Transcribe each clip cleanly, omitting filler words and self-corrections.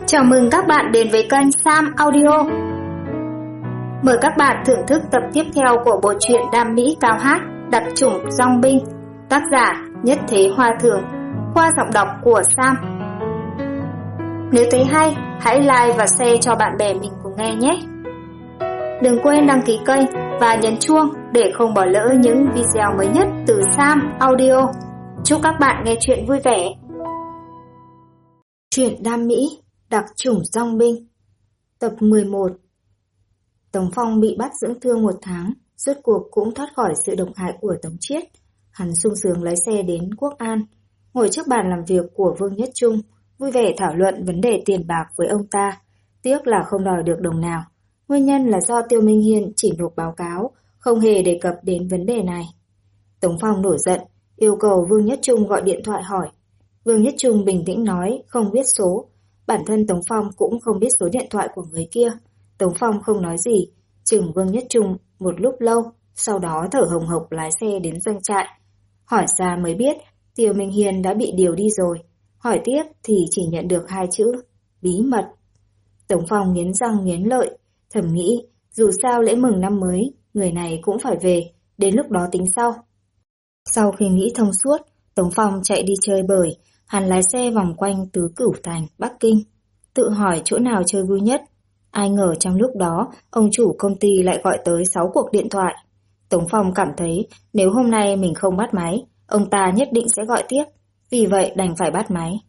Chào mừng các bạn đến với kênh Sam Audio. Mời các bạn thưởng thức tập tiếp theo của bộ truyện Đam Mỹ Cao Hát, Đặc chủng Dong Binh, tác giả Nhất Thế Hoa Thường, qua giọng đọc của Sam. Nếu thấy hay, hãy like và share cho bạn bè mình cùng nghe nhé. Đừng quên đăng ký kênh và nhấn chuông để không bỏ lỡ những video mới nhất từ Sam Audio. Chúc các bạn nghe chuyện vui vẻ. Truyện Đam Mỹ, Đặc chủng Dong Binh, tập 11. Tống Phong bị bắt dưỡng thương 1 tháng, rốt cuộc cũng thoát khỏi sự độc hại của Tống Chiết. Hắn sung sướng lái xe đến Quốc An, ngồi trước bàn làm việc của Vương Nhất Trung, vui vẻ thảo luận vấn đề tiền bạc với ông ta. Tiếc là không đòi được đồng nào. Nguyên nhân là do Tiêu Minh Hiên chỉ nộp báo cáo, không hề đề cập đến vấn đề này. Tống Phong nổi giận, yêu cầu Vương Nhất Trung gọi điện thoại hỏi. Vương Nhất Trung bình tĩnh nói không biết số. Bản thân Tống Phong cũng không biết số điện thoại của người kia. Tống Phong không nói gì, chừng Vương Nhất Trung một lúc lâu, sau đó thở hồng hộc lái xe đến doanh trại. Hỏi ra mới biết Tiêu Minh Hiên đã bị điều đi rồi. Hỏi tiếp thì chỉ nhận được 2 chữ, bí mật. Tống Phong nghiến răng nghiến lợi, thầm nghĩ dù sao lễ mừng năm mới, người này cũng phải về, đến lúc đó tính sau. Sau khi nghĩ thông suốt, Tống Phong chạy đi chơi bời. Hắn lái xe vòng quanh Tứ Cửu Thành, Bắc Kinh, tự hỏi chỗ nào chơi vui nhất. Ai ngờ trong lúc đó, ông chủ công ty lại gọi tới 6 cuộc điện thoại. Tống Phong cảm thấy nếu hôm nay mình không bắt máy, ông ta nhất định sẽ gọi tiếp, vì vậy đành phải bắt máy.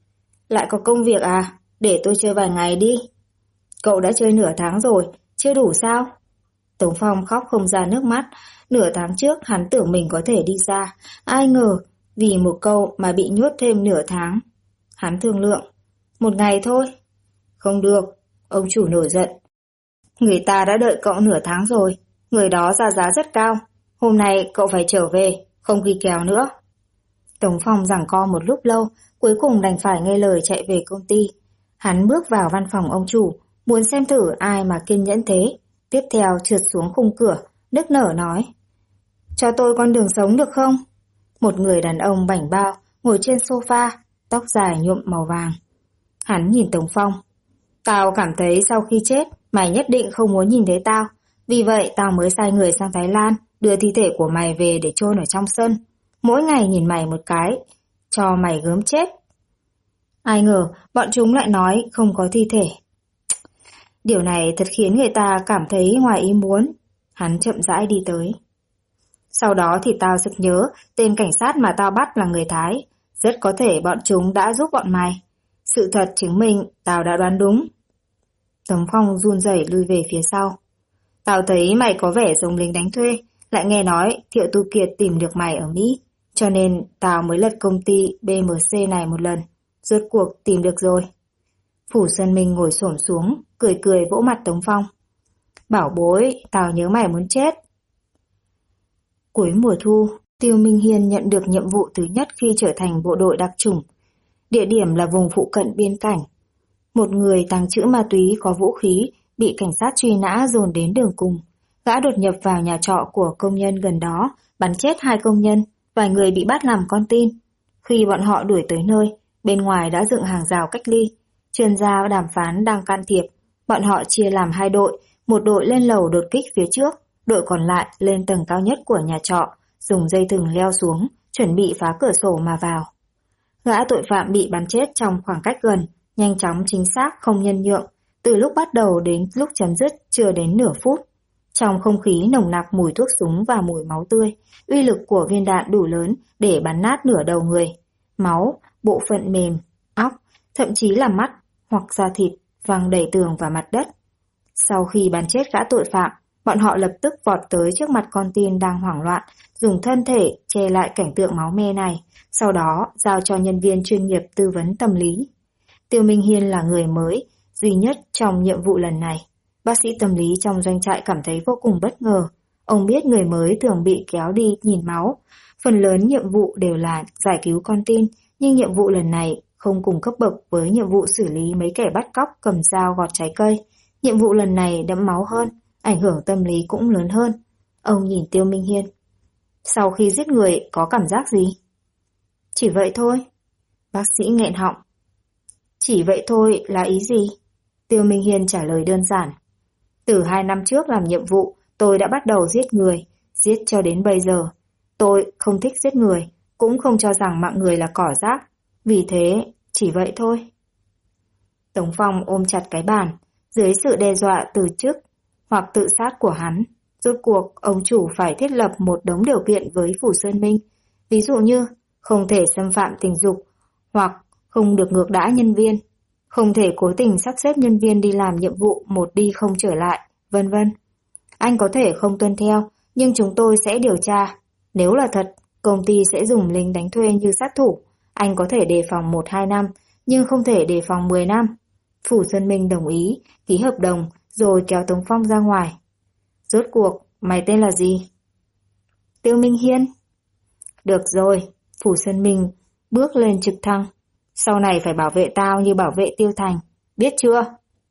Lại có công việc à? Để tôi chơi vài ngày đi. Cậu đã chơi nửa tháng rồi, chưa đủ sao? Tống Phong khóc không ra nước mắt. Nửa tháng trước hắn tưởng mình có thể đi ra, ai ngờ vì một câu mà bị nhốt thêm nửa tháng. Hắn thương lượng, 1 ngày thôi. Không được, ông chủ nổi giận. Người ta đã đợi cậu nửa tháng rồi, người đó ra giá rất cao. Hôm nay cậu phải trở về, không ghi kèo nữa. Tống Phong giằng co một lúc lâu, cuối cùng đành phải nghe lời chạy về công ty. Hắn bước vào văn phòng ông chủ, muốn xem thử ai mà kiên nhẫn thế. Tiếp theo trượt xuống khung cửa, nức nở nói, cho tôi con đường sống được không? Một người đàn ông bảnh bao, ngồi trên sofa, tóc dài nhuộm màu vàng. Hắn nhìn Tống Phong. Tao cảm thấy sau khi chết, mày nhất định không muốn nhìn thấy tao. Vì vậy tao mới sai người sang Thái Lan, đưa thi thể của mày về để chôn ở trong sân. Mỗi ngày nhìn mày một cái, cho mày gớm chết. Ai ngờ, bọn chúng lại nói không có thi thể. Điều này thật khiến người ta cảm thấy ngoài ý muốn. Hắn chậm rãi đi tới. Sau đó thì tao sực nhớ tên cảnh sát mà tao bắt là người Thái. Rất có thể bọn chúng đã giúp bọn mày. Sự thật chứng minh tao đã đoán đúng. Tống Phong run rẩy lui về phía sau. Tao thấy mày có vẻ giống lính đánh thuê. Lại nghe nói Thiệu Tu Kiệt tìm được mày ở Mỹ. Cho nên tao mới lật công ty BMC này một lần. Rốt cuộc tìm được rồi. Phủ Xuân Minh ngồi xổm xuống, cười cười vỗ mặt Tống Phong. Bảo bối, tao nhớ mày muốn chết. Cuối mùa thu, Tiêu Minh Hiên nhận được nhiệm vụ thứ nhất khi trở thành bộ đội đặc chủng. Địa điểm là vùng phụ cận biên cảnh. Một người tàng trữ ma túy có vũ khí bị cảnh sát truy nã dồn đến đường cùng. Gã đột nhập vào nhà trọ của công nhân gần đó, bắn chết 2 công nhân, vài người bị bắt làm con tin. Khi bọn họ đuổi tới nơi, bên ngoài đã dựng hàng rào cách ly. Chuyên gia đàm phán đang can thiệp. Bọn họ chia làm 2 đội, một đội lên lầu đột kích phía trước, đội còn lại lên tầng cao nhất của nhà trọ, dùng dây thừng leo xuống, chuẩn bị phá cửa sổ mà vào. Gã tội phạm bị bắn chết trong khoảng cách gần, nhanh chóng chính xác không nhân nhượng, từ lúc bắt đầu đến lúc chấm dứt chưa đến nửa phút. Trong không khí nồng nặc mùi thuốc súng và mùi máu tươi, uy lực của viên đạn đủ lớn để bắn nát nửa đầu người. Máu, bộ phận mềm, óc, thậm chí là mắt hoặc da thịt văng đầy tường và mặt đất. Sau khi bắn chết gã tội phạm, bọn họ lập tức vọt tới trước mặt con tin đang hoảng loạn, dùng thân thể che lại cảnh tượng máu me này, sau đó giao cho nhân viên chuyên nghiệp tư vấn tâm lý. Tiêu Minh Hiên là người mới, duy nhất trong nhiệm vụ lần này. Bác sĩ tâm lý trong doanh trại cảm thấy vô cùng bất ngờ. Ông biết người mới thường bị kéo đi nhìn máu. Phần lớn nhiệm vụ đều là giải cứu con tin, nhưng nhiệm vụ lần này không cùng cấp bậc với nhiệm vụ xử lý mấy kẻ bắt cóc cầm dao gọt trái cây. Nhiệm vụ lần này đẫm máu hơn, ảnh hưởng tâm lý cũng lớn hơn. Ông nhìn Tiêu Minh Hiên. Sau khi giết người có cảm giác gì? Chỉ vậy thôi. Bác sĩ nghẹn họng. Chỉ vậy thôi là ý gì? Tiêu Minh Hiên trả lời đơn giản. Từ 2 năm trước làm nhiệm vụ, tôi đã bắt đầu giết người, giết cho đến bây giờ. Tôi không thích giết người, cũng không cho rằng mạng người là cỏ rác. Vì thế, chỉ vậy thôi. Tống Phong ôm chặt cái bàn, dưới sự đe dọa từ chức hoặc tự sát của hắn. Rốt cuộc, ông chủ phải thiết lập một đống điều kiện với Phủ Sơn Minh. Ví dụ như, không thể xâm phạm tình dục, hoặc không được ngược đãi nhân viên, không thể cố tình sắp xếp nhân viên đi làm nhiệm vụ một đi không trở lại, vân vân. Anh có thể không tuân theo, nhưng chúng tôi sẽ điều tra. Nếu là thật, công ty sẽ dùng lính đánh thuê như sát thủ. Anh có thể đề phòng 1-2 năm, nhưng không thể đề phòng 10 năm. Phủ Sơn Minh đồng ý, ký hợp đồng, rồi kéo Tống Phong ra ngoài. Rốt cuộc, mày tên là gì? Tiêu Minh Hiên. Được rồi, Phủ Sơn Minh bước lên trực thăng. Sau này phải bảo vệ tao như bảo vệ Tiêu Thành, biết chưa?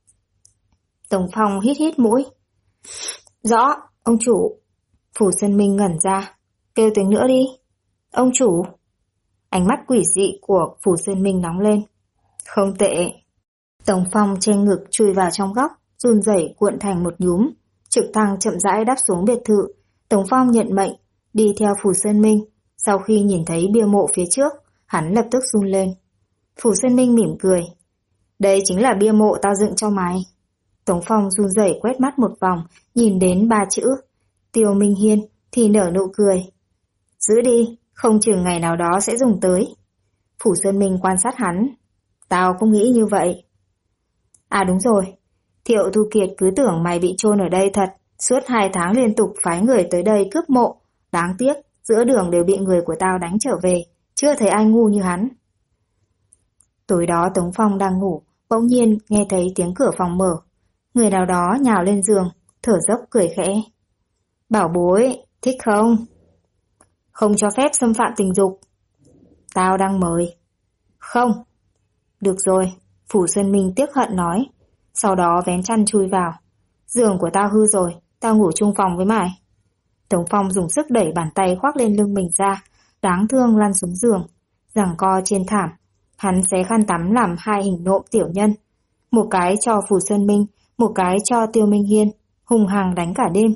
Tống Phong hít hít mũi. Rõ, ông chủ. Phủ Sơn Minh ngẩn ra. Kêu tiếng nữa đi. Ông chủ. Ánh mắt quỷ dị của Phủ Sơn Minh nóng lên. Không tệ. Tống Phong trên ngực chui vào trong góc, run rẩy cuộn thành một nhúm. Trực thăng chậm rãi đáp xuống biệt thự. Tống Phong nhận mệnh, đi theo Phủ Sơn Minh. Sau khi nhìn thấy bia mộ phía trước, hắn lập tức run lên. Phủ Sơn Minh mỉm cười. Đây chính là bia mộ tao dựng cho mày. Tống Phong run rẩy quét mắt một vòng, nhìn đến 3 chữ Tiêu Minh Hiên thì nở nụ cười. Giữ đi, không chừng ngày nào đó sẽ dùng tới. Phủ Sơn Minh quan sát hắn. Tao không nghĩ như vậy. À đúng rồi, Thiệu Thu Kiệt cứ tưởng mày bị chôn ở đây thật. Suốt 2 tháng liên tục phái người tới đây cướp mộ. Đáng tiếc, giữa đường đều bị người của tao đánh trở về. Chưa thấy ai ngu như hắn. Tối đó Tống Phong đang ngủ, bỗng nhiên nghe thấy tiếng cửa phòng mở. Người nào đó nhào lên giường, thở dốc cười khẽ. Bảo bối, thích không? Không cho phép xâm phạm tình dục. Tao đang mời. Không. Được rồi, Phủ Sơn Minh tiếc hận nói. Sau đó vén chăn chui vào. Giường của tao hư rồi, tao ngủ chung phòng với mày. Tống Phong dùng sức đẩy bàn tay khoác lên lưng mình ra, đáng thương lăn xuống giường, giằng co trên thảm. Hắn xé khăn tắm làm 2 hình nộm tiểu nhân. Một cái cho Phủ Sơn Minh, một cái cho Tiêu Minh Hiên, hùng hằng đánh cả đêm.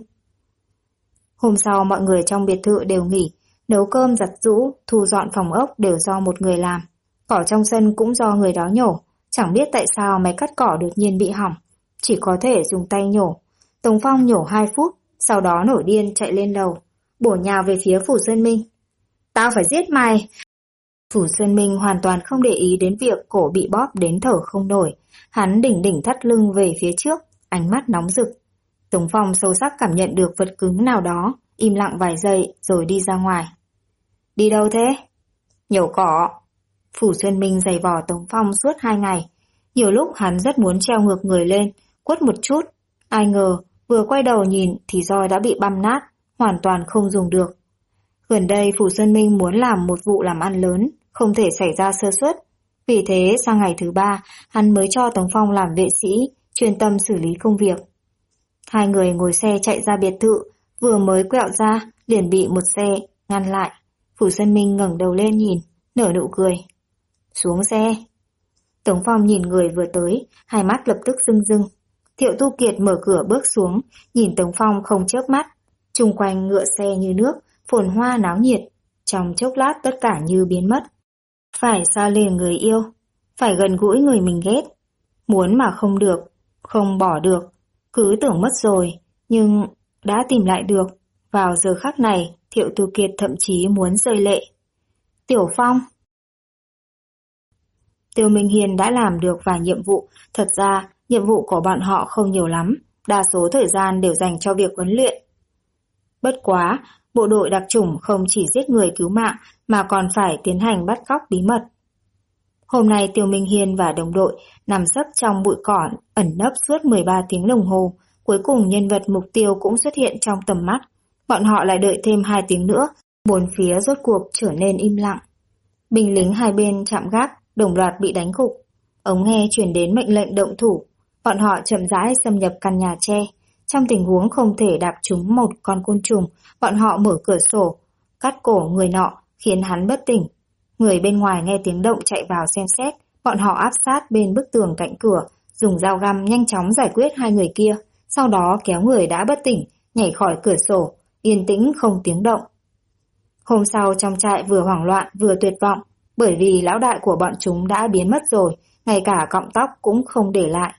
Hôm sau mọi người trong biệt thự đều nghỉ, nấu cơm giặt giũ, thu dọn phòng ốc đều do một người làm. Cỏ trong sân cũng do người đó nhổ, chẳng biết tại sao máy cắt cỏ đột nhiên bị hỏng, chỉ có thể dùng tay nhổ. Tống Phong nhổ 2 phút, sau đó nổi điên chạy lên lầu, bổ nhào về phía Phủ Sơn Minh. Tao phải giết mày! Phủ Sơn Minh hoàn toàn không để ý đến việc cổ bị bóp đến thở không nổi. Hắn đỉnh đỉnh thắt lưng về phía trước, ánh mắt nóng rực. Tống Phong sâu sắc cảm nhận được vật cứng nào đó, im lặng vài giây rồi đi ra ngoài. Đi đâu thế? Nhổ cỏ. Phủ Sơn Minh giày vò Tống Phong suốt 2 ngày. Nhiều lúc hắn rất muốn treo ngược người lên, quất một chút. Ai ngờ, vừa quay đầu nhìn thì roi đã bị băm nát, hoàn toàn không dùng được. Gần đây Phủ Sơn Minh muốn làm một vụ làm ăn lớn, không thể xảy ra sơ suất. Vì thế sang ngày thứ 3, hắn mới cho Tống Phong làm vệ sĩ, chuyên tâm xử lý công việc. 2 người ngồi xe chạy ra biệt thự, vừa mới quẹo ra, liền bị một xe ngăn lại. Phủ Sơn Minh ngẩng đầu lên nhìn, nở nụ cười. Xuống xe. Tống Phong nhìn người vừa tới, hai mắt lập tức rưng rưng. Thiệu Tu Kiệt mở cửa bước xuống, nhìn Tống Phong không chớp mắt. Chung quanh ngựa xe như nước, phồn hoa náo nhiệt. Trong chốc lát tất cả như biến mất. Phải xa lìa người yêu, phải gần gũi người mình ghét. Muốn mà không được, không bỏ được. Cứ tưởng mất rồi, nhưng đã tìm lại được. Vào giờ khắc này, Thiệu Tu Kiệt thậm chí muốn rơi lệ. Tiểu Phong. Tiêu Minh Hiên đã làm được vài nhiệm vụ. Thật ra, nhiệm vụ của bọn họ không nhiều lắm. Đa số thời gian đều dành cho việc huấn luyện. Bất quá, bộ đội đặc chủng không chỉ giết người cứu mạng mà còn phải tiến hành bắt cóc bí mật. Hôm nay Tiêu Minh Hiên và đồng đội nằm sấp trong bụi cỏ ẩn nấp suốt 13 tiếng đồng hồ. Cuối cùng nhân vật mục tiêu cũng xuất hiện trong tầm mắt. Bọn họ lại đợi thêm 2 tiếng nữa, bốn phía rốt cuộc trở nên im lặng. Binh lính hai bên chạm gác đồng loạt bị đánh gục. Ống nghe truyền đến mệnh lệnh động thủ. Bọn họ chậm rãi xâm nhập căn nhà tre. Trong tình huống không thể đạp trúng một con côn trùng, bọn họ mở cửa sổ, cắt cổ người nọ, khiến hắn bất tỉnh. Người bên ngoài nghe tiếng động chạy vào xem xét, Bọn họ áp sát bên bức tường cạnh cửa, dùng dao găm nhanh chóng giải quyết hai người kia, sau đó kéo người đã bất tỉnh, nhảy khỏi cửa sổ, yên tĩnh không tiếng động. Hôm sau trong trại vừa hoảng loạn vừa tuyệt vọng, bởi vì lão đại của bọn chúng đã biến mất rồi, ngay cả cọng tóc cũng không để lại.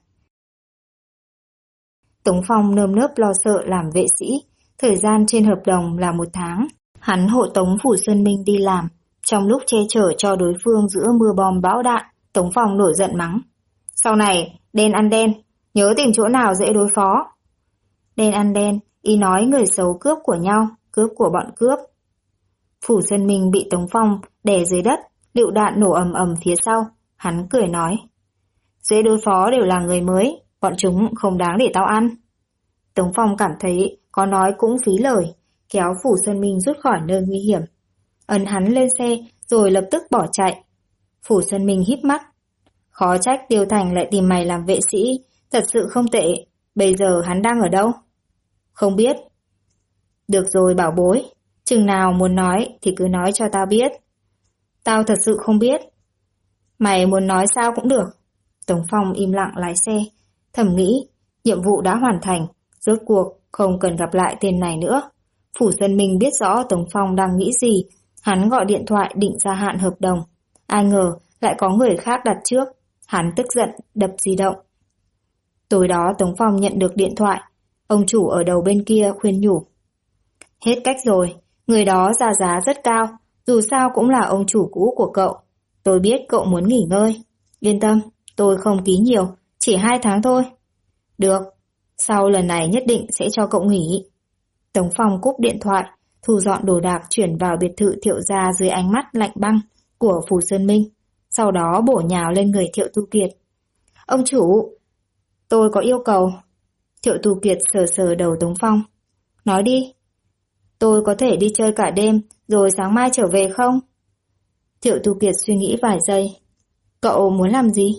Tống Phong nơm nớp lo sợ làm vệ sĩ, thời gian trên hợp đồng là 1 tháng. Hắn hộ tống Phủ Sơn Minh đi làm, trong lúc che chở cho đối phương giữa mưa bom bão đạn, Tống Phong nổi giận mắng. Sau này, đen ăn đen, nhớ tìm chỗ nào dễ đối phó. Đen ăn đen, ý nói người xấu cướp của nhau, cướp của bọn cướp. Phủ Sơn Minh bị Tống Phong đè dưới đất, lựu đạn nổ ầm ầm phía sau, hắn cười nói. Dễ đối phó đều là người mới, bọn chúng không đáng để tao ăn. Tống Phong cảm thấy có nói cũng phí lời, kéo Phủ Sơn Minh rút khỏi nơi nguy hiểm. Ấn hắn lên xe rồi lập tức bỏ chạy. Phủ Sơn Minh híp mắt. Khó trách Tiêu Thành lại tìm mày làm vệ sĩ, thật sự không tệ. Bây giờ hắn đang ở đâu? Không biết. Được rồi bảo bối, chừng nào muốn nói thì cứ nói cho tao biết. Tao thật sự không biết. Mày muốn nói sao cũng được. Tống Phong im lặng lái xe, thầm nghĩ, nhiệm vụ đã hoàn thành, rốt cuộc không cần gặp lại tên này nữa. Phủ Sơn Minh biết rõ Tống Phong đang nghĩ gì, hắn gọi điện thoại định gia hạn hợp đồng. Ai ngờ lại có người khác đặt trước, hắn tức giận đập di động. Tối đó Tống Phong nhận được điện thoại, ông chủ ở đầu bên kia khuyên nhủ. Hết cách rồi, người đó ra giá rất cao, dù sao cũng là ông chủ cũ của cậu. Tôi biết cậu muốn nghỉ ngơi. Yên tâm, tôi không ký nhiều, chỉ 2 tháng thôi. Được, sau lần này nhất định sẽ cho cậu nghỉ. Tống Phong cúp điện thoại, thu dọn đồ đạc chuyển vào biệt thự Thiệu gia dưới ánh mắt lạnh băng của Phủ Sơn Minh, sau đó bổ nhào lên người Thiệu Tu Kiệt. Ông chủ, tôi có yêu cầu. Thiệu Tu Kiệt sờ sờ đầu Tống Phong. Nói đi. Tôi có thể đi chơi cả đêm rồi sáng mai trở về không? Thiệu Tu Kiệt suy nghĩ vài giây. Cậu muốn làm gì?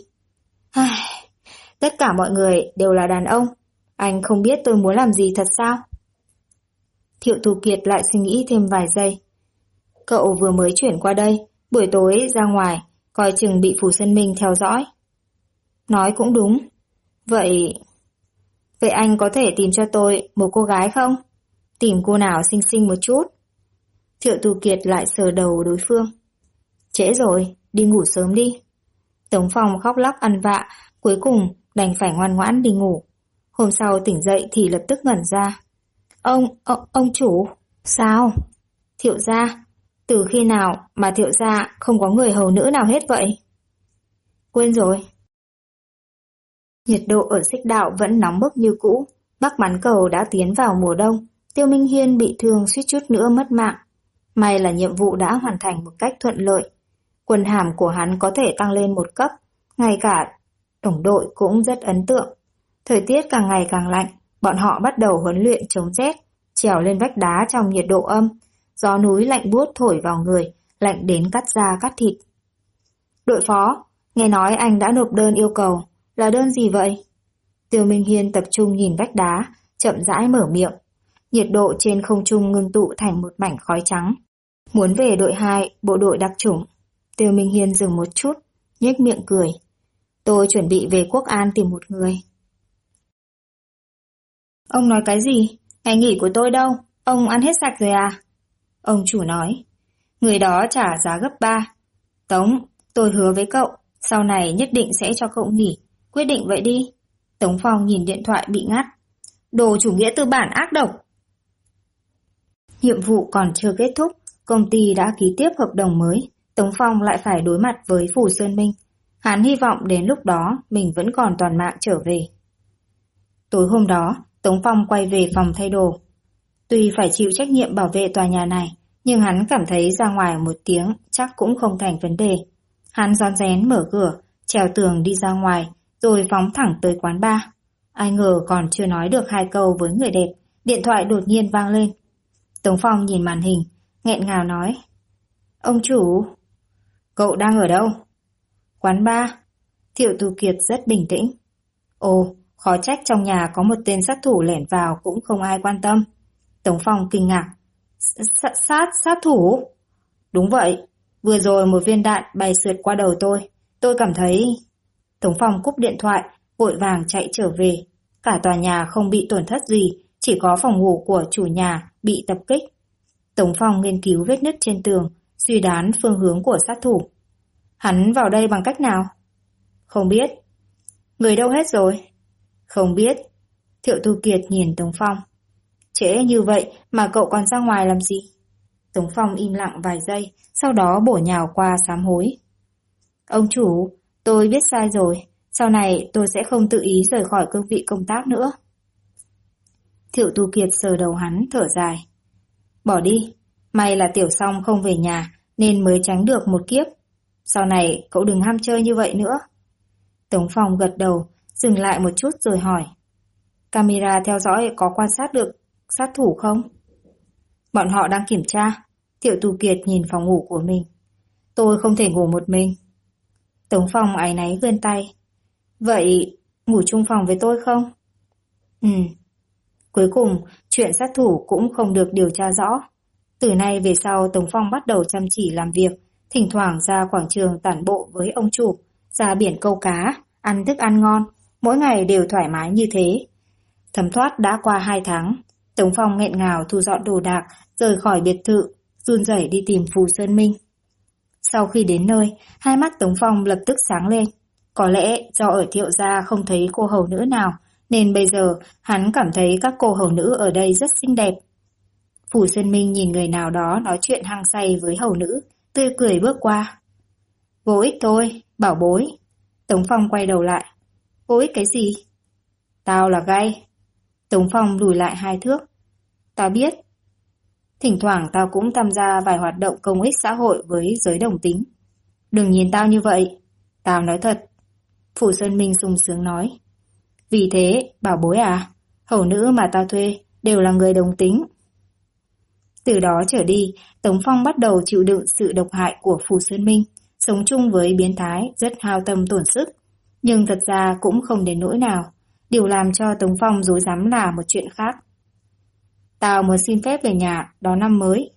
Tất cả mọi người đều là đàn ông. Anh không biết tôi muốn làm gì thật sao? Thiệu Tu Kiệt lại suy nghĩ thêm vài giây. Cậu vừa mới chuyển qua đây, buổi tối ra ngoài, coi chừng bị Phủ Sơn Minh theo dõi. Nói cũng đúng. Vậy anh có thể tìm cho tôi một cô gái không? Tìm cô nào xinh xinh một chút. Thiệu Tu Kiệt lại sờ đầu đối phương. Trễ rồi, đi ngủ sớm đi. Tống Phong khóc lóc ăn vạ, cuối cùng đành phải ngoan ngoãn đi ngủ. Hôm sau tỉnh dậy thì lập tức ngẩn ra. Ông chủ, sao? Thiệu gia, từ khi nào mà Thiệu gia không có người hầu nữ nào hết vậy? Quên rồi. Nhiệt độ ở Xích Đạo vẫn nóng bức như cũ, Bắc Bán Cầu đã tiến vào mùa đông, Tiêu Minh Hiên bị thương suýt chút nữa mất mạng. May là nhiệm vụ đã hoàn thành một cách thuận lợi. Quân hàm của hắn có thể tăng lên 1 cấp, ngay cả đồng đội cũng rất ấn tượng. Thời tiết càng ngày càng lạnh, bọn họ bắt đầu huấn luyện chống rét, trèo lên vách đá trong nhiệt độ âm, gió núi lạnh buốt thổi vào người, lạnh đến cắt da cắt thịt. Đội phó, nghe nói anh đã nộp đơn yêu cầu, là đơn gì vậy? Tiêu Minh Hiên tập trung nhìn vách đá, chậm rãi mở miệng. Nhiệt độ trên không trung ngưng tụ thành một mảnh khói trắng. Muốn về đội 2, bộ đội đặc chủng. Tiêu Minh Hiên dừng một chút, nhếch miệng cười. Tôi chuẩn bị về Quốc An tìm một người. Ông nói cái gì? Ngày nghỉ của tôi đâu? Ông ăn hết sạch rồi à? Ông chủ nói. Người đó trả giá gấp 3. Tống, tôi hứa với cậu, sau này nhất định sẽ cho cậu nghỉ. Quyết định vậy đi. Tống Phong nhìn điện thoại bị ngắt. Đồ chủ nghĩa tư bản ác độc. Nhiệm vụ còn chưa kết thúc, công ty đã ký tiếp hợp đồng mới. Tống Phong lại phải đối mặt với Phủ Sơn Minh. Hắn hy vọng đến lúc đó mình vẫn còn toàn mạng trở về. Tối hôm đó, Tống Phong quay về phòng thay đồ. Tuy phải chịu trách nhiệm bảo vệ tòa nhà này, nhưng hắn cảm thấy ra ngoài 1 tiếng chắc cũng không thành vấn đề. Hắn rón rén mở cửa, trèo tường đi ra ngoài, rồi phóng thẳng tới quán bar. Ai ngờ còn chưa nói được 2 câu với người đẹp, điện thoại đột nhiên vang lên. Tống Phong nhìn màn hình, nghẹn ngào nói. Ông chủ, cậu đang ở đâu? Quán bar. Thiệu Tu Kiệt rất bình tĩnh. Ồ, khó trách trong nhà có một tên sát thủ lẻn vào cũng không ai quan tâm. Tống Phong kinh ngạc. Sát thủ? Đúng vậy, vừa rồi một viên đạn bay sượt qua đầu tôi. Tôi cảm thấy... Tống Phong cúp điện thoại, vội vàng chạy trở về. Cả tòa nhà không bị tổn thất gì, chỉ có phòng ngủ của chủ nhà bị tập kích. Tống Phong nghiên cứu vết nứt trên tường, suy đoán phương hướng của sát thủ. Hắn vào đây bằng cách nào? Không biết. Người đâu hết rồi? Không biết. Thiệu Tu Kiệt nhìn Tống Phong. Trễ như vậy mà cậu còn ra ngoài làm gì? Tống Phong im lặng vài giây, sau đó bổ nhào qua sám hối. Ông chủ, tôi biết sai rồi, sau này tôi sẽ không tự ý rời khỏi cương vị công tác nữa. Thiệu Tu Kiệt sờ đầu hắn, thở dài. Bỏ đi, may là Tiểu Song không về nhà nên mới tránh được một kiếp. Sau này cậu đừng ham chơi như vậy nữa. Tống Phong gật đầu, dừng lại một chút rồi hỏi. Camera theo dõi có quan sát được sát thủ không? Bọn họ đang kiểm tra. Thiệu Tu Kiệt nhìn phòng ngủ của mình. Tôi không thể ngủ một mình. Tống Phong áy náy vươn tay. Vậy ngủ chung phòng với tôi không? Cuối cùng, chuyện sát thủ cũng không được điều tra rõ. Từ nay về sau Tống Phong bắt đầu chăm chỉ làm việc, thỉnh thoảng ra quảng trường tản bộ với ông chủ, ra biển câu cá, ăn thức ăn ngon, mỗi ngày đều thoải mái như thế. Thấm thoát đã qua 2 tháng, Tống Phong nghẹn ngào thu dọn đồ đạc, rời khỏi biệt thự, run rẩy đi tìm Phù Sơn Minh. Sau khi đến nơi, hai mắt Tống Phong lập tức sáng lên. Có lẽ do ở Thiệu gia không thấy cô hầu nữ nào, nên bây giờ hắn cảm thấy các cô hầu nữ ở đây rất xinh đẹp. Phù Sơn Minh nhìn người nào đó nói chuyện hăng say với hầu nữ, tươi cười bước qua. Vô ích thôi, bảo bối. Tống Phong quay đầu lại. Vô ích cái gì? Tao là gay. Tống Phong lùi lại 2 thước. Tao biết. Thỉnh thoảng tao cũng tham gia vài hoạt động công ích xã hội với giới đồng tính. Đừng nhìn tao như vậy. Tao nói thật. Phù Sơn Minh sung sướng nói. Vì thế, bảo bối à, hầu nữ mà tao thuê đều là người đồng tính. Từ đó trở đi, Tống Phong bắt đầu chịu đựng sự độc hại của Phù Sơn Minh, sống chung với biến thái rất hao tâm tổn sức. Nhưng thật ra cũng không đến nỗi nào. Điều làm cho Tống Phong rối rắm là một chuyện khác. Tao muốn xin phép về nhà đón năm mới.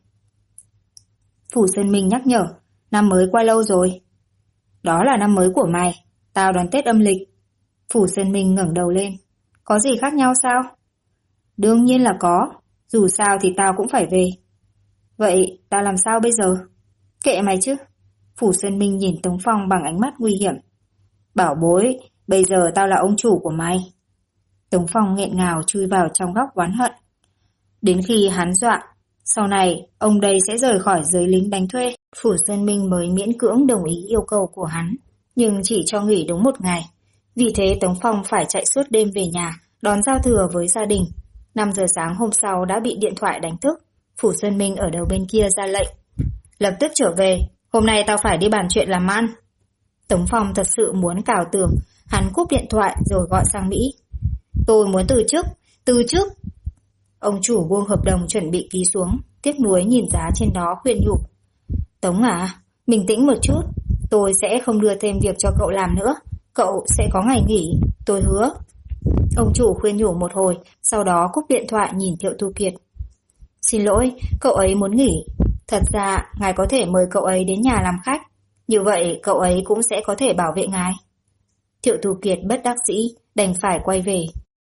Phù Sơn Minh nhắc nhở, năm mới qua lâu rồi. Đó là năm mới của mày, tao đón Tết âm lịch. Phù Sơn Minh ngẩng đầu lên. Có gì khác nhau sao? Đương nhiên là có, dù sao thì tao cũng phải về. Vậy tao làm sao bây giờ? Kệ mày chứ. Phù Sơn Minh nhìn Tống Phong bằng ánh mắt nguy hiểm. Bảo bối, bây giờ tao là ông chủ của mày. Tống Phong nghẹn ngào chui vào trong góc oán hận. Đến khi hắn dọa, sau này ông đây sẽ rời khỏi giới lính đánh thuê. Phù Sơn Minh mới miễn cưỡng đồng ý yêu cầu của hắn, nhưng chỉ cho nghỉ đúng 1 ngày. Vì thế Tống Phong phải chạy suốt đêm về nhà, đón giao thừa với gia đình. 5 giờ sáng hôm sau đã bị điện thoại đánh thức. Phù Sơn Minh ở đầu bên kia ra lệnh. Lập tức trở về, hôm nay tao phải đi bàn chuyện làm ăn. Tống Phong thật sự muốn cào tường, hắn cúp điện thoại rồi gọi sang Mỹ. Tôi muốn từ chức. Ông chủ buông hợp đồng chuẩn bị ký xuống, tiếc nuối nhìn giá trên đó khuyên nhủ. Tống à, bình tĩnh một chút, tôi sẽ không đưa thêm việc cho cậu làm nữa, cậu sẽ có ngày nghỉ, tôi hứa. Ông chủ khuyên nhủ một hồi, sau đó cúp điện thoại nhìn Thiệu Tu Kiệt. Xin lỗi, cậu ấy muốn nghỉ. Thật ra, ngài có thể mời cậu ấy đến nhà làm khách, như vậy cậu ấy cũng sẽ có thể bảo vệ ngài. Thiệu Tu Kiệt bất đắc dĩ, đành phải quay về.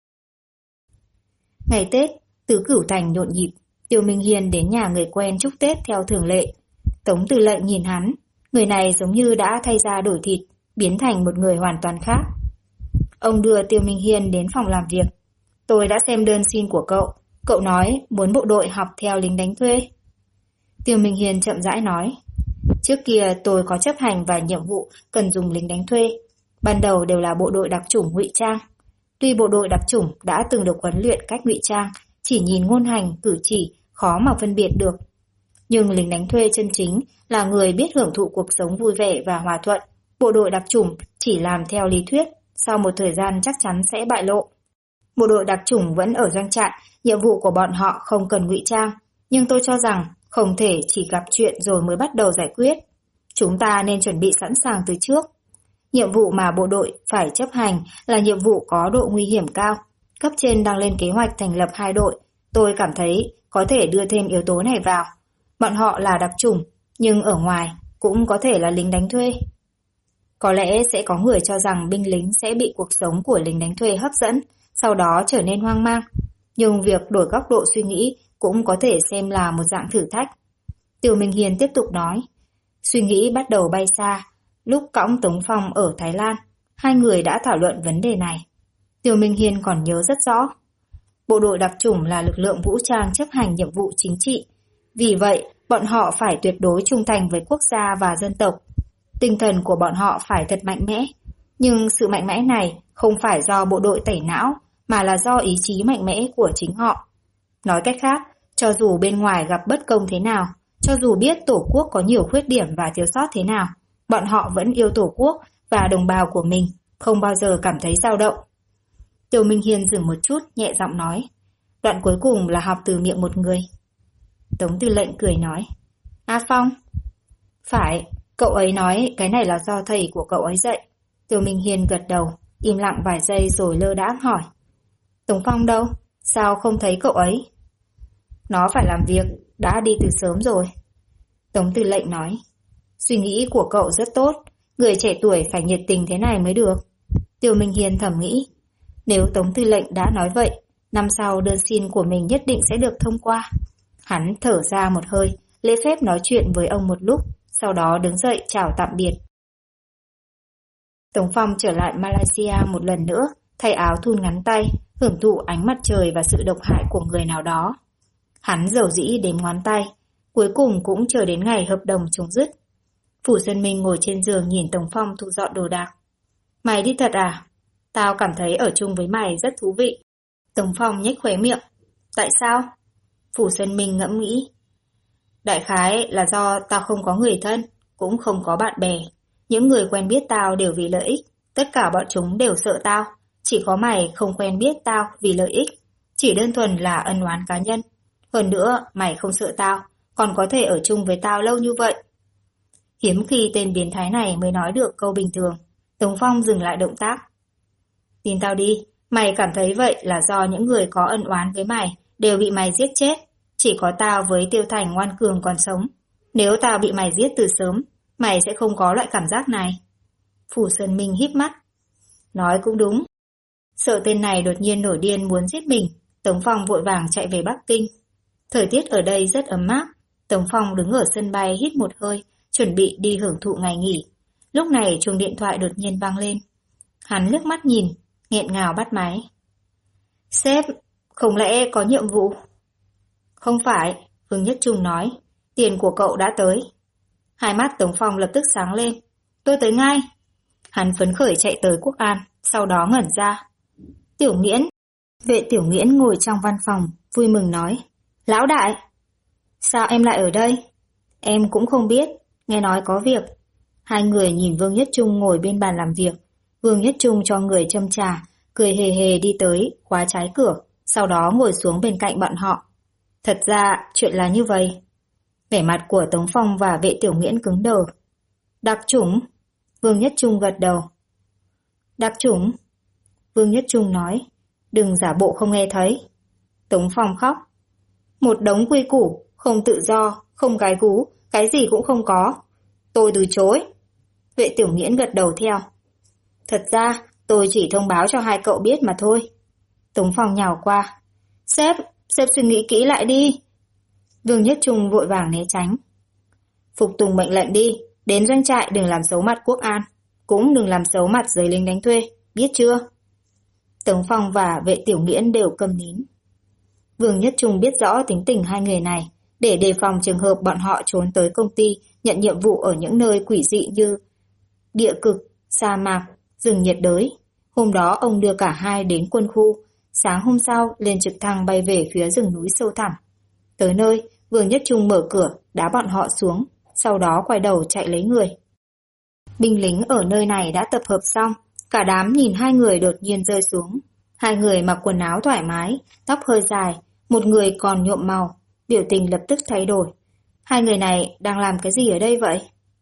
Ngày Tết, Tứ Cửu Thành nhộn nhịp, Tiêu Minh Hiên đến nhà người quen chúc Tết theo thường lệ. Tống Tư Lệnh nhìn hắn, người này giống như đã thay da đổi thịt, biến thành một người hoàn toàn khác. Ông đưa Tiêu Minh Hiên đến phòng làm việc. Tôi đã xem đơn xin của cậu nói muốn bộ đội học theo lính đánh thuê. Tiêu Minh Hiên chậm rãi nói, trước kia tôi có chấp hành vài nhiệm vụ cần dùng lính đánh thuê, ban đầu đều là bộ đội đặc chủng ngụy trang. Tuy bộ đội đặc chủng đã từng được huấn luyện cách ngụy trang, chỉ nhìn ngôn hành, cử chỉ, khó mà phân biệt được. Nhưng lính đánh thuê chân chính là người biết hưởng thụ cuộc sống vui vẻ và hòa thuận. Bộ đội đặc chủng chỉ làm theo lý thuyết, sau một thời gian chắc chắn sẽ bại lộ. Bộ đội đặc chủng vẫn ở doanh trại, nhiệm vụ của bọn họ không cần ngụy trang, nhưng tôi cho rằng không thể chỉ gặp chuyện rồi mới bắt đầu giải quyết. Chúng ta nên chuẩn bị sẵn sàng từ trước. Nhiệm vụ mà bộ đội phải chấp hành là nhiệm vụ có độ nguy hiểm cao. Cấp trên đang lên kế hoạch thành lập 2 đội. Tôi cảm thấy có thể đưa thêm yếu tố này vào. Bọn họ là đặc chủng, nhưng ở ngoài cũng có thể là lính đánh thuê. Có lẽ sẽ có người cho rằng binh lính sẽ bị cuộc sống của lính đánh thuê hấp dẫn, sau đó trở nên hoang mang. Nhưng việc đổi góc độ suy nghĩ cũng có thể xem là một dạng thử thách. Tiêu Minh Hiên tiếp tục nói. Suy nghĩ bắt đầu bay xa. Lúc cõng Tống Phong ở Thái Lan, hai người đã thảo luận vấn đề này. Tiêu Minh Hiên còn nhớ rất rõ. Bộ đội đặc chủng là lực lượng vũ trang chấp hành nhiệm vụ chính trị. Vì vậy, bọn họ phải tuyệt đối trung thành với quốc gia và dân tộc. Tinh thần của bọn họ phải thật mạnh mẽ. Nhưng sự mạnh mẽ này không phải do bộ đội tẩy não, mà là do ý chí mạnh mẽ của chính họ. Nói cách khác, cho dù bên ngoài gặp bất công thế nào, cho dù biết Tổ quốc có nhiều khuyết điểm và thiếu sót thế nào, bọn họ vẫn yêu Tổ quốc và đồng bào của mình, không bao giờ cảm thấy dao động. Tiêu Minh Hiên dừng một chút, nhẹ giọng nói. Đoạn cuối cùng là học từ miệng một người. Tống Tư lệnh cười nói. A Phong? Phải, cậu ấy nói cái này là do thầy của cậu ấy dạy. Tiêu Minh Hiên gật đầu, im lặng vài giây rồi lơ đãng hỏi. Tống Phong đâu? Sao không thấy cậu ấy? Nó phải làm việc, đã đi từ sớm rồi. Tống Tư lệnh nói. Suy nghĩ của cậu rất tốt, người trẻ tuổi phải nhiệt tình thế này mới được. Tiêu Minh Hiên thầm nghĩ. Nếu Tống Tư lệnh đã nói vậy, năm sau đơn xin của mình nhất định sẽ được thông qua. Hắn thở ra một hơi, lễ phép nói chuyện với ông một lúc, sau đó đứng dậy chào tạm biệt. Tống Phong trở lại Malaysia một lần nữa, thay áo thun ngắn tay, hưởng thụ ánh mặt trời và sự độc hại của người nào đó. Hắn dầu dĩ đếm ngón tay, cuối cùng cũng chờ đến ngày hợp đồng chấm dứt. Phủ Xuân Minh ngồi trên giường nhìn Tống Phong thu dọn đồ đạc. Mày đi thật à? Tao cảm thấy ở chung với mày rất thú vị. Tống Phong nhếch khóe miệng. Tại sao? Phủ Xuân Minh ngẫm nghĩ. Đại khái là do tao không có người thân, cũng không có bạn bè. Những người quen biết tao đều vì lợi ích, tất cả bọn chúng đều sợ tao. Chỉ có mày không quen biết tao vì lợi ích, chỉ đơn thuần là ân oán cá nhân. Hơn nữa, mày không sợ tao, còn có thể ở chung với tao lâu như vậy. Hiếm khi tên biến thái này mới nói được câu bình thường. Tống Phong dừng lại động tác. Tin tao đi, mày cảm thấy vậy là do những người có ân oán với mày đều bị mày giết chết. Chỉ có tao với Tiêu Thành ngoan cường còn sống. Nếu tao bị mày giết từ sớm, mày sẽ không có loại cảm giác này. Phủ Xuân Minh híp mắt. Nói cũng đúng. Sợ tên này đột nhiên nổi điên muốn giết mình, Tống Phong vội vàng chạy về Bắc Kinh. Thời tiết ở đây rất ấm áp. Tống Phong đứng ở sân bay hít một hơi, chuẩn bị đi hưởng thụ ngày nghỉ. Lúc này chuông điện thoại đột nhiên vang lên. Hắn liếc mắt nhìn, nghẹn ngào bắt máy. Sếp, không lẽ có nhiệm vụ? Không phải, Vương Nhất Trung nói. Tiền của cậu đã tới. Hai mắt Tống Phong lập tức sáng lên. Tôi tới ngay. Hắn phấn khởi chạy tới Quốc An, sau đó ngẩn ra. Tiểu Nghiễn. Vệ Tiểu Nghiễn ngồi trong văn phòng, vui mừng nói. Lão đại! Sao em lại ở đây? Em cũng không biết, nghe nói có việc. Hai người nhìn Vương Nhất Trung ngồi bên bàn làm việc. Vương Nhất Trung cho người châm trà, cười hề hề đi tới, khóa trái cửa, sau đó ngồi xuống bên cạnh bọn họ. Thật ra, chuyện là như vậy. Vẻ mặt của Tống Phong và Vệ Tiểu Nghiễn cứng đờ. Đặc chủng? Vương Nhất Trung gật đầu. Đặc chủng? Vương Nhất Trung nói. Đừng giả bộ không nghe thấy. Tống Phong khóc. Một đống quy củ, không tự do, không gái gú, cái gì cũng không có. Tôi từ chối. Vệ Tiểu Nghiễn gật đầu theo. Thật ra, tôi chỉ thông báo cho hai cậu biết mà thôi. Tống Phong nhào qua. Sếp suy nghĩ kỹ lại đi. Vương Nhất Trung vội vàng né tránh. Phục tùng mệnh lệnh đi, đến doanh trại đừng làm xấu mặt Quốc An, cũng đừng làm xấu mặt giới lính đánh thuê, biết chưa? Tống Phong và Vệ Tiểu Nghiễn đều câm nín. Vương Nhất Trung biết rõ tính tình hai người này, để đề phòng trường hợp bọn họ trốn tới công ty nhận nhiệm vụ ở những nơi quỷ dị như địa cực, sa mạc, rừng nhiệt đới. Hôm đó ông đưa cả hai đến quân khu, sáng hôm sau lên trực thăng bay về phía rừng núi sâu thẳm. Tới nơi, Vương Nhất Trung mở cửa, đá bọn họ xuống, sau đó quay đầu chạy lấy người. Binh lính ở nơi này đã tập hợp xong, cả đám nhìn hai người đột nhiên rơi xuống. Hai người mặc quần áo thoải mái, tóc hơi dài, một người còn nhuộm màu, biểu tình lập tức thay đổi. Hai người này đang làm cái gì ở đây vậy?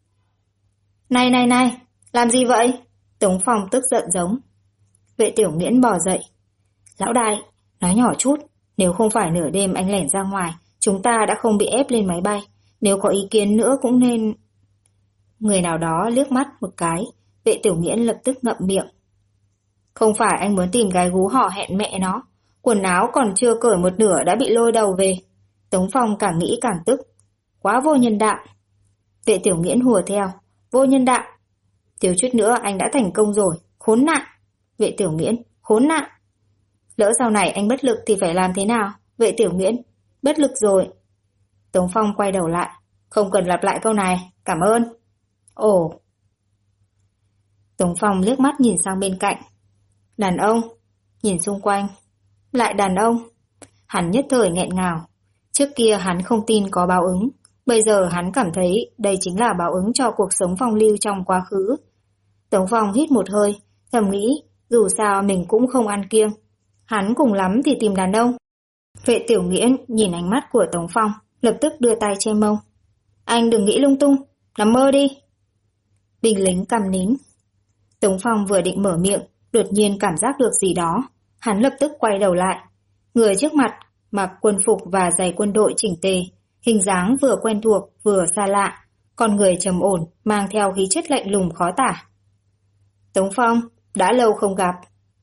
Này, làm gì vậy? Tống Phong tức giận giống. Vệ Tiểu Nghiễn bò dậy. Lão đại, nói nhỏ chút, nếu không phải nửa đêm anh lẻn ra ngoài, chúng ta đã không bị ép lên máy bay. Nếu có ý kiến nữa cũng nên... Người nào đó liếc mắt một cái, Vệ Tiểu Nghiễn lập tức ngậm miệng. Không phải anh muốn tìm gái gú hò hẹn mẹ nó, quần áo còn chưa cởi một nửa đã bị lôi đầu về. Tống Phong càng nghĩ càng tức. Quá vô nhân đạo. Vệ Tiểu Nghiễn hùa theo. Vô nhân đạo. Thiếu chút nữa anh đã thành công rồi. Khốn nạn. Vệ Tiểu Nghiễn. Khốn nạn. Lỡ sau này anh bất lực thì phải làm thế nào? Vệ Tiểu Nghiễn. Bất lực rồi. Tống Phong quay đầu lại. Không cần lặp lại câu này. Cảm ơn. Ồ. Tống Phong liếc mắt nhìn sang bên cạnh. Đàn ông. Nhìn xung quanh. Lại đàn ông. Hắn nhất thời nghẹn ngào. Trước kia hắn không tin có báo ứng. Bây giờ hắn cảm thấy đây chính là báo ứng cho cuộc sống phong lưu trong quá khứ. Tống Phong hít một hơi, thầm nghĩ dù sao mình cũng không ăn kiêng. Hắn cùng lắm thì tìm đàn ông. Vệ Tiểu Nghiễn nhìn ánh mắt của Tống Phong, lập tức đưa tay che mông. Anh đừng nghĩ lung tung, nằm mơ đi. Binh lính câm nín. Tống Phong vừa định mở miệng, đột nhiên cảm giác được gì đó. Hắn lập tức quay đầu lại. Người trước mặt mặc quân phục và giày quân đội chỉnh tề, hình dáng vừa quen thuộc vừa xa lạ, con người trầm ổn, mang theo khí chất lạnh lùng khó tả. Tống Phong, đã lâu không gặp.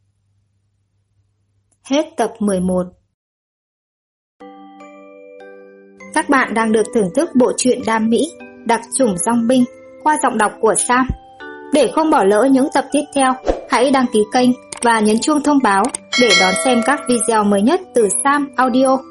Hết tập 11. Các bạn đang được thưởng thức bộ truyện đam mỹ Đặc chủng dong binh qua giọng đọc của Sam. Để không bỏ lỡ những tập tiếp theo, hãy đăng ký kênh và nhấn chuông thông báo để đón xem các video mới nhất từ Sam Audio.